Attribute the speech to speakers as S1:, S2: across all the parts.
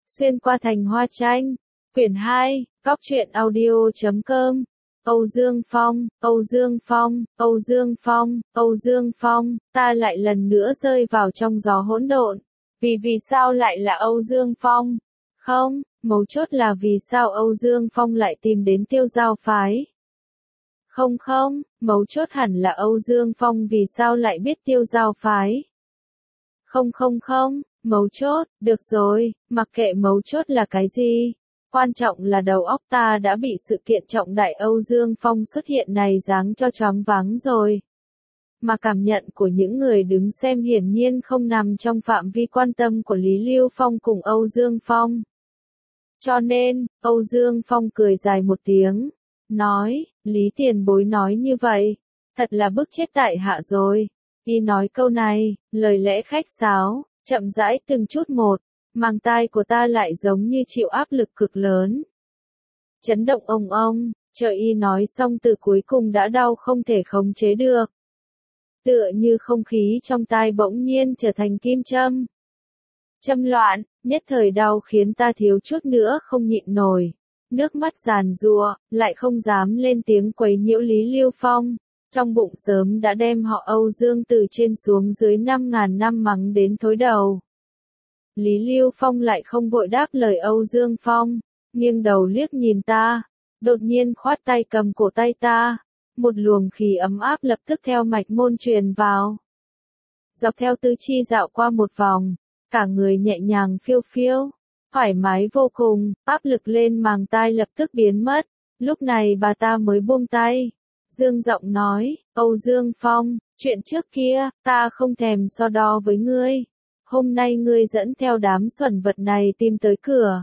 S1: Xuyên qua thành hoa tranh. Quyển 2, Cóc truyện audio.com. Âu Dương Phong, Âu Dương Phong, Âu Dương Phong, Âu Dương Phong, ta lại lần nữa rơi vào trong gió hỗn độn. Vì sao lại là Âu Dương Phong? Không, mấu chốt là vì sao Âu Dương Phong lại tìm đến Tiêu Giao phái? Không, mấu chốt hẳn là Âu Dương Phong vì sao lại biết Tiêu Giao phái? Không, mấu chốt, được rồi, mặc kệ mấu chốt là cái gì. Quan trọng là đầu óc ta đã bị sự kiện trọng đại Âu Dương Phong xuất hiện này giáng cho choáng váng rồi. Mà cảm nhận của những người đứng xem hiển nhiên không nằm trong phạm vi quan tâm của Lý Lưu Phong cùng Âu Dương Phong. Cho nên, Âu Dương Phong cười dài một tiếng, nói, Lý tiền bối nói như vậy, thật là bức chết tại hạ rồi. Y nói câu này, lời lẽ khách sáo, chậm rãi từng chút một, màng tai của ta lại giống như chịu áp lực cực lớn. Chấn động ông, chờ Y nói xong từ cuối cùng đã đau không thể khống chế được. Tựa như không khí trong tai bỗng nhiên trở thành kim châm. Châm loạn, nhất thời đau khiến ta thiếu chút nữa không nhịn nổi. Nước mắt giàn giụa, lại không dám lên tiếng quấy nhiễu Lý Lưu Phong. Trong bụng sớm đã đem họ Âu Dương từ trên xuống dưới 5.000 năm mắng đến thối đầu. Lý Lưu Phong lại không vội đáp lời Âu Dương Phong, nghiêng đầu liếc nhìn ta, đột nhiên khoát tay cầm cổ tay ta, một luồng khí ấm áp lập tức theo mạch môn truyền vào. Dọc theo tứ chi dạo qua một vòng, cả người nhẹ nhàng phiêu phiêu, thoải mái vô cùng, áp lực lên màng tai lập tức biến mất, lúc này bà ta mới buông tay. Dương giọng nói, Âu Dương Phong, chuyện trước kia, ta không thèm so đo với ngươi. Hôm nay ngươi dẫn theo đám xuẩn vật này tìm tới cửa.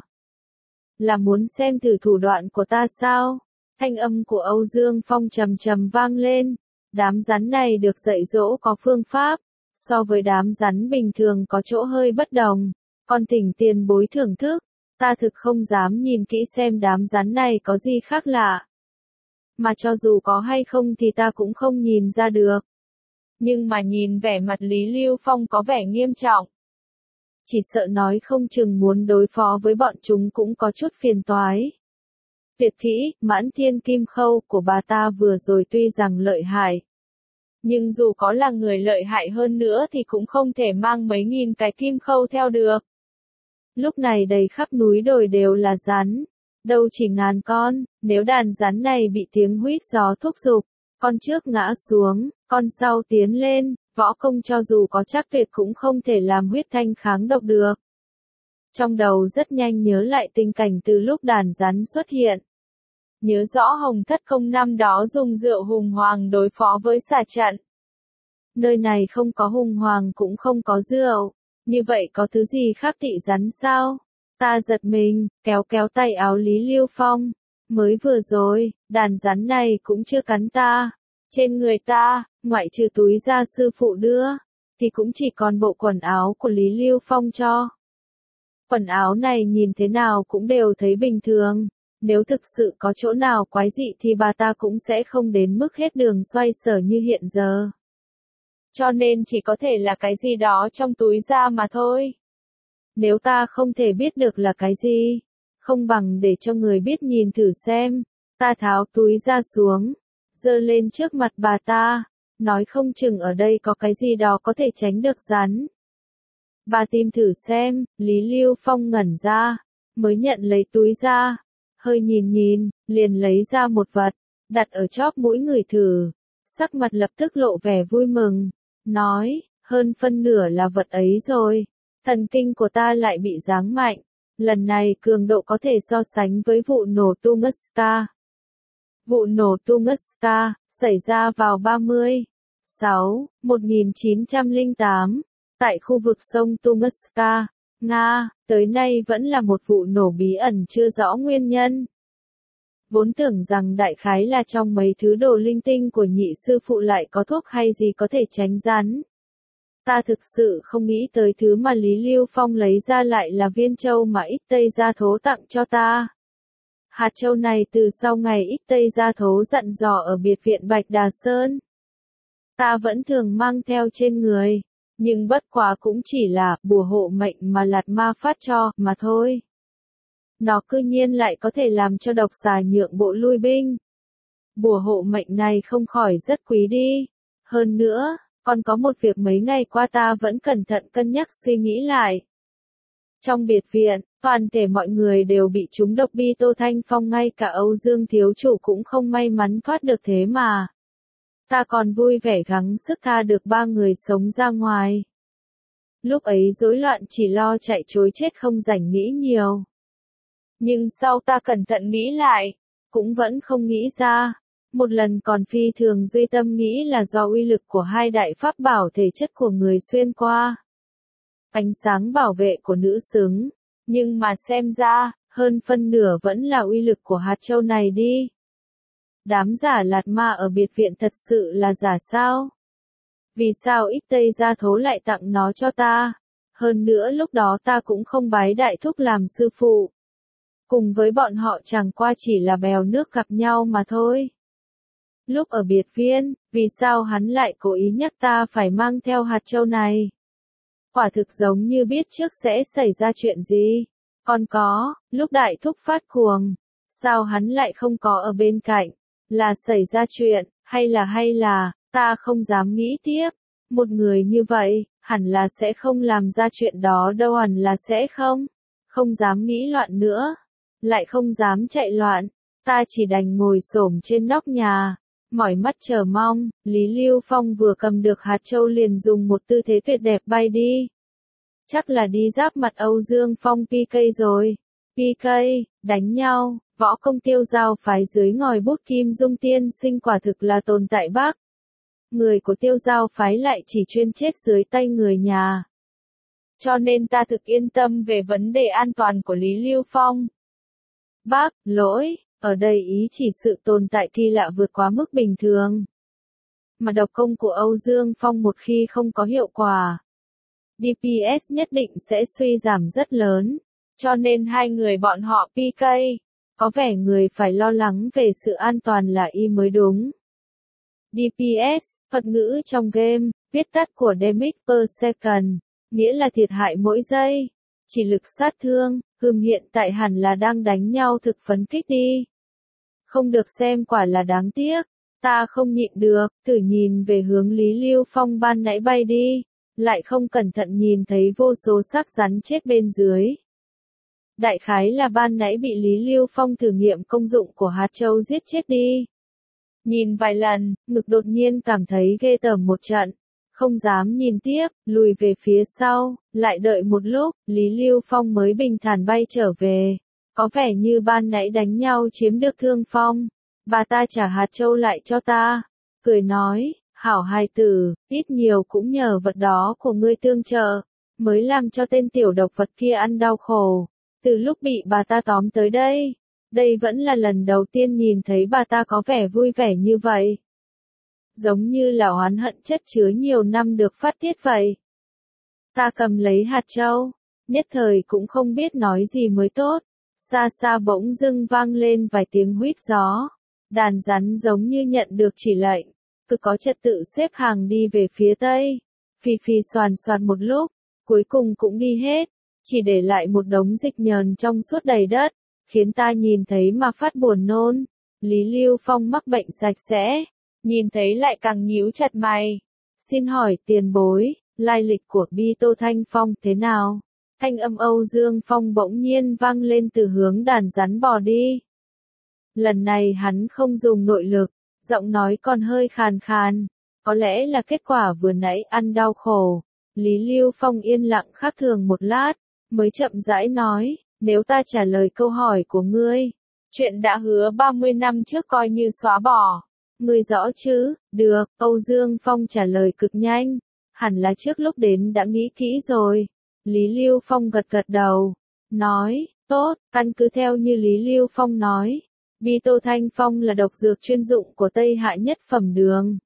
S1: Là muốn xem thử thủ đoạn của ta sao? Thanh âm của Âu Dương Phong trầm trầm vang lên. Đám rắn này được dạy dỗ có phương pháp. So với đám rắn bình thường có chỗ hơi bất đồng. Còn thỉnh tiền bối thưởng thức. Ta thực không dám nhìn kỹ xem đám rắn này có gì khác lạ. Mà cho dù có hay không thì ta cũng không nhìn ra được. Nhưng mà nhìn vẻ mặt Lý Lưu Phong có vẻ nghiêm trọng. Chỉ sợ nói không chừng muốn đối phó với bọn chúng cũng có chút phiền toái. Tuyệt kỹ, Mãn Thiên Kim Khâu của bà ta vừa rồi tuy rằng lợi hại. Nhưng dù có là người lợi hại hơn nữa thì cũng không thể mang mấy nghìn cái kim khâu theo được. Lúc này đầy khắp núi đồi đều là rắn. Đâu chỉ ngàn con, nếu đàn rắn này bị tiếng huýt gió thúc giục, con trước ngã xuống, con sau tiến lên, võ công cho dù có chắc tuyệt cũng không thể làm huyết thanh kháng độc được. Trong đầu rất nhanh nhớ lại tình cảnh từ lúc đàn rắn xuất hiện. Nhớ rõ Hồng Thất Công năm đó dùng rượu hùng hoàng đối phó với xà trận. Nơi này không có hùng hoàng cũng không có rượu, như vậy có thứ gì khác thị rắn sao? Ta giật mình, kéo tay áo Lý Lưu Phong. Mới vừa rồi, đàn rắn này cũng chưa cắn ta. Trên người ta, ngoại trừ túi da sư phụ đưa, thì cũng chỉ còn bộ quần áo của Lý Lưu Phong cho. Quần áo này nhìn thế nào cũng đều thấy bình thường. Nếu thực sự có chỗ nào quái dị thì bà ta cũng sẽ không đến mức hết đường xoay sở như hiện giờ. Cho nên chỉ có thể là cái gì đó trong túi da mà thôi. Nếu ta không thể biết được là cái gì, không bằng để cho người biết nhìn thử xem. Ta tháo túi da xuống, giơ lên trước mặt bà ta, nói không chừng ở đây có cái gì đó có thể tránh được rắn. Bà tìm thử xem, Lý Lưu Phong ngẩn ra, mới nhận lấy túi da, hơi nhìn, liền lấy ra một vật, đặt ở chóp mũi người thử, sắc mặt lập tức lộ vẻ vui mừng, nói, hơn phân nửa là vật ấy rồi. Thần kinh của ta lại bị giáng mạnh, lần này cường độ có thể so sánh với vụ nổ Tunguska. Vụ nổ Tunguska, xảy ra vào 1908, tại khu vực sông Tunguska, Nga, tới nay vẫn là một vụ nổ bí ẩn chưa rõ nguyên nhân. Vốn tưởng rằng đại khái là trong mấy thứ đồ linh tinh của nhị sư phụ lại có thuốc hay gì có thể tránh rắn. Ta thực sự không nghĩ tới thứ mà Lý Lưu Phong lấy ra lại là viên châu mà Ít Tây Gia Thố tặng cho ta. Hạt châu này từ sau ngày Ít Tây Gia Thố dặn dò ở biệt viện Bạch Đà Sơn. Ta vẫn thường mang theo trên người, nhưng bất quá cũng chỉ là bùa hộ mệnh mà Lạt Ma phát cho mà thôi. nó cư nhiên lại có thể làm cho độc xà nhượng bộ lui binh. Bùa hộ mệnh này không khỏi rất quý đi. Hơn nữa, còn có một việc mấy ngày qua ta vẫn cẩn thận cân nhắc suy nghĩ lại. Trong biệt viện, toàn thể mọi người đều bị trúng độc bi Tô Thanh Phong, ngay cả Âu Dương thiếu chủ cũng không may mắn thoát được thế mà. Ta còn vui vẻ gắng sức tha được 3 người sống ra ngoài. Lúc ấy rối loạn chỉ lo chạy trối chết không rảnh nghĩ nhiều. Nhưng sau ta cẩn thận nghĩ lại, cũng vẫn không nghĩ ra. Một lần còn phi thường duy tâm nghĩ là do uy lực của 2 đại pháp bảo thể chất của người xuyên qua. Ánh sáng bảo vệ của nữ xứng, nhưng mà xem ra, hơn phân nửa vẫn là uy lực của hạt châu này đi. Đám giả lạt ma ở biệt viện thật sự là giả sao? Vì sao ít Tây Gia Thố lại tặng nó cho ta? Hơn nữa lúc đó ta cũng không bái đại thúc làm sư phụ. Cùng với bọn họ chẳng qua chỉ là bèo nước gặp nhau mà thôi. Lúc ở biệt viên, vì sao hắn lại cố ý nhắc ta phải mang theo hạt châu này? Quả thực giống như biết trước sẽ xảy ra chuyện gì. Còn có, lúc đại thúc phát cuồng, sao hắn lại không có ở bên cạnh? Là xảy ra chuyện, hay là, ta không dám nghĩ tiếp. Một người như vậy, hẳn là sẽ không làm ra chuyện đó đâu, hẳn là sẽ không dám nghĩ loạn nữa. Lại không dám chạy loạn, ta chỉ đành ngồi xổm trên nóc nhà. Mỏi mắt chờ mong, Lý Lưu Phong vừa cầm được hạt châu liền dùng một tư thế tuyệt đẹp bay đi. Chắc là đi giáp mặt Âu Dương Phong PK rồi. PK, đánh nhau, võ công Tiêu Giao phái dưới ngòi bút Kim Dung tiên sinh quả thực là tồn tại Bắc. Người của Tiêu Giao phái lại chỉ chuyên chết dưới tay người nhà. Cho nên ta thực yên tâm về vấn đề an toàn của Lý Lưu Phong. Bác, lỗi. Ở đây ý chỉ sự tồn tại kỳ lạ vượt quá mức bình thường. Mà độc công của Âu Dương Phong một khi không có hiệu quả, DPS nhất định sẽ suy giảm rất lớn. Cho nên 2 người bọn họ PK. Có vẻ người phải lo lắng về sự an toàn là y mới đúng. DPS, thuật ngữ trong game, viết tắt của Damage per Second, nghĩa là thiệt hại mỗi giây. Chỉ lực sát thương, hiện tại hẳn là đang đánh nhau thực phấn kích đi. Không được xem quả là đáng tiếc. Ta không nhịn được, thử nhìn về hướng Lý Lưu Phong ban nãy bay đi. Lại không cẩn thận nhìn thấy vô số xác rắn chết bên dưới. Đại khái là ban nãy bị Lý Lưu Phong thử nghiệm công dụng của hạt châu giết chết đi. Nhìn vài lần, ngực đột nhiên cảm thấy ghê tởm một trận. Không dám nhìn tiếp, lùi về phía sau, lại đợi một lúc, Lý Lưu Phong mới bình thản bay trở về. Có vẻ như ban nãy đánh nhau chiếm được thương phong. Bà ta trả hạt châu lại cho ta. Cười nói, hảo hài tử, ít nhiều cũng nhờ vật đó của ngươi tương trợ, mới làm cho tên tiểu độc vật kia ăn đau khổ. Từ lúc bị bà ta tóm tới đây, đây vẫn là lần đầu tiên nhìn thấy bà ta có vẻ vui vẻ như vậy. Giống như là oán hận chất chứa nhiều năm được phát tiết vậy. Ta cầm lấy hạt châu, nhất thời cũng không biết nói gì mới tốt. Xa xa bỗng dưng vang lên vài tiếng huýt gió. Đàn rắn giống như nhận được chỉ lệnh, cứ có trật tự xếp hàng đi về phía tây. Phì phì xoàn xoàn một lúc, cuối cùng cũng đi hết, chỉ để lại một đống dịch nhờn trong suốt đầy đất, khiến ta nhìn thấy mà phát buồn nôn. Lý Lưu Phong mắc bệnh sạch sẽ, nhìn thấy lại càng nhíu chặt mày. Xin hỏi tiền bối, lai lịch của Bi Tô Thanh Phong thế nào? Thanh âm Âu Dương Phong bỗng nhiên vang lên từ hướng đàn rắn bò đi. Lần này hắn không dùng nội lực, giọng nói còn hơi khàn khàn. Có lẽ là kết quả vừa nãy ăn đau khổ. Lý Lưu Phong yên lặng khác thường một lát, mới chậm rãi nói, nếu ta trả lời câu hỏi của ngươi, chuyện đã hứa 30 năm trước coi như xóa bỏ. Ngươi rõ chứ? Được, Âu Dương Phong trả lời cực nhanh. Hẳn là trước lúc đến đã nghĩ kỹ rồi. Lý Lưu Phong gật gật đầu, nói, tốt, căn cứ theo như Lý Lưu Phong nói. Bi Tô Thanh Phong là độc dược chuyên dụng của Tây Hạ nhất phẩm đường.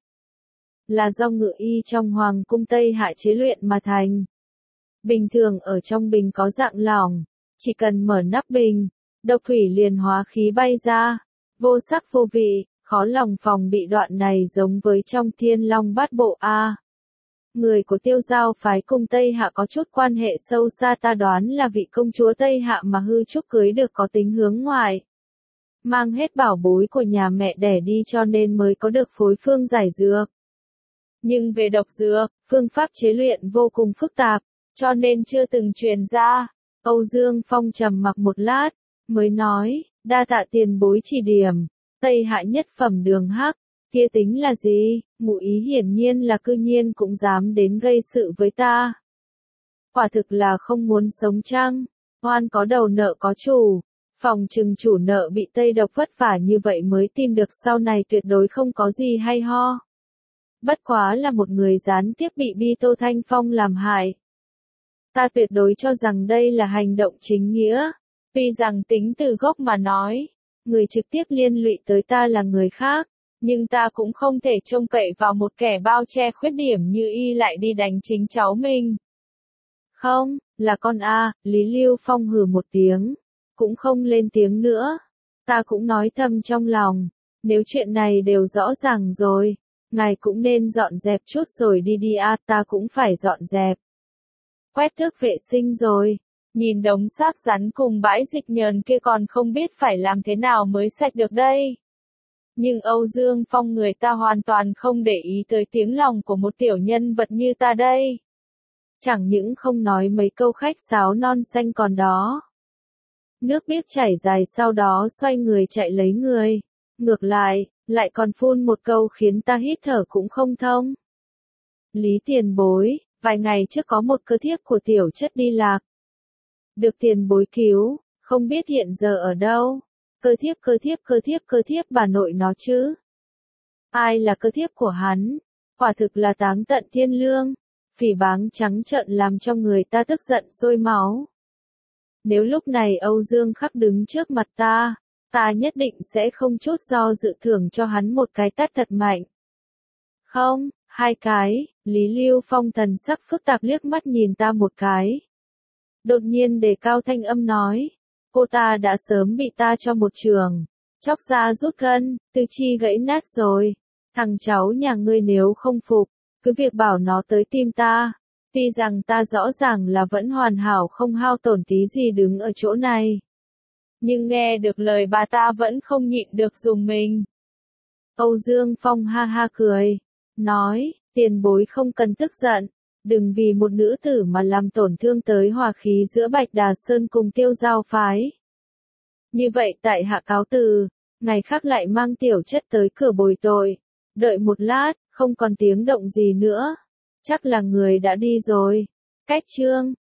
S1: Là do ngự y trong Hoàng cung Tây Hạ chế luyện mà thành. Bình thường ở trong bình có dạng lỏng, chỉ cần mở nắp bình, độc thủy liền hóa khí bay ra, vô sắc vô vị, khó lòng phòng bị. Đoạn này giống với trong Thiên Long Bát Bộ A. người của Tiêu Giao phái cùng Tây Hạ có chút quan hệ sâu xa, ta đoán là vị công chúa Tây Hạ mà hư trúc cưới được có tính hướng ngoại. Mang hết bảo bối của nhà mẹ đẻ đi cho nên mới có được phối phương giải dược. Nhưng về độc dược, phương pháp chế luyện vô cùng phức tạp, cho nên chưa từng truyền ra. Âu Dương Phong trầm mặc một lát, mới nói, đa tạ tiền bối chỉ điểm, Tây Hạ nhất phẩm đường hắc, kia tính là gì, ngụ ý hiển nhiên là cư nhiên cũng dám đến gây sự với ta. Quả thực là không muốn sống chăng, oan có đầu nợ có chủ, phòng trừng chủ nợ bị Tây độc vất vả như vậy mới tìm được, sau này tuyệt đối không có gì hay ho. Bất quá là một người gián tiếp bị Bi Tô Thanh Phong làm hại. Ta tuyệt đối cho rằng đây là hành động chính nghĩa. Tuy rằng tính từ gốc mà nói, người trực tiếp liên lụy tới ta là người khác, nhưng ta cũng không thể trông cậy vào một kẻ bao che khuyết điểm như y lại đi đánh chính cháu mình. Không, là con A, Lý Lưu Phong hừ một tiếng, cũng không lên tiếng nữa. Ta cũng nói thầm trong lòng, nếu chuyện này đều rõ ràng rồi, ngài cũng nên dọn dẹp chút rồi đi đi a, ta cũng phải dọn dẹp. Quét tước vệ sinh rồi, nhìn đống xác rắn cùng bãi dịch nhờn kia còn không biết phải làm thế nào mới sạch được đây. Nhưng Âu Dương Phong người ta hoàn toàn không để ý tới tiếng lòng của một tiểu nhân vật như ta đây. Chẳng những không nói mấy câu khách sáo non xanh còn đó. Nước biếc chảy dài sau đó xoay người chạy lấy người. Ngược lại, lại còn phun một câu khiến ta hít thở cũng không thông. Lý tiền bối, vài ngày trước có một cơ thiếp của tiểu chất đi lạc. Được tiền bối cứu, không biết hiện giờ ở đâu. Cơ thiếp bà nội nó chứ. Ai là cơ thiếp của hắn? Quả thực là táng tận thiên lương. Phỉ báng trắng trợn làm cho người ta tức giận sôi máu. Nếu lúc này Âu Dương Khắc đứng trước mặt ta nhất định sẽ không chút do dự thưởng cho hắn một cái tát thật mạnh. Không, 2 cái, Lý Lưu Phong thần sắc phức tạp liếc mắt nhìn ta một cái. Đột nhiên đề cao thanh âm nói, cô ta đã sớm bị ta cho một trường, chóc ra rút gân, tư chi gãy nát rồi. Thằng cháu nhà ngươi nếu không phục, cứ việc bảo nó tới tìm ta. Tuy rằng ta rõ ràng là vẫn hoàn hảo không hao tổn tí gì đứng ở chỗ này. Nhưng nghe được lời bà ta vẫn không nhịn được dùng mình. Âu Dương Phong ha ha cười, nói, tiền bối không cần tức giận, đừng vì một nữ tử mà làm tổn thương tới hòa khí giữa Bạch Đà Sơn cùng Tiêu Giao phái. Như vậy tại hạ cáo từ, ngày khác lại mang tiểu chất tới cửa bồi tội. Đợi một lát, không còn tiếng động gì nữa. Chắc là người đã đi rồi. Cách chương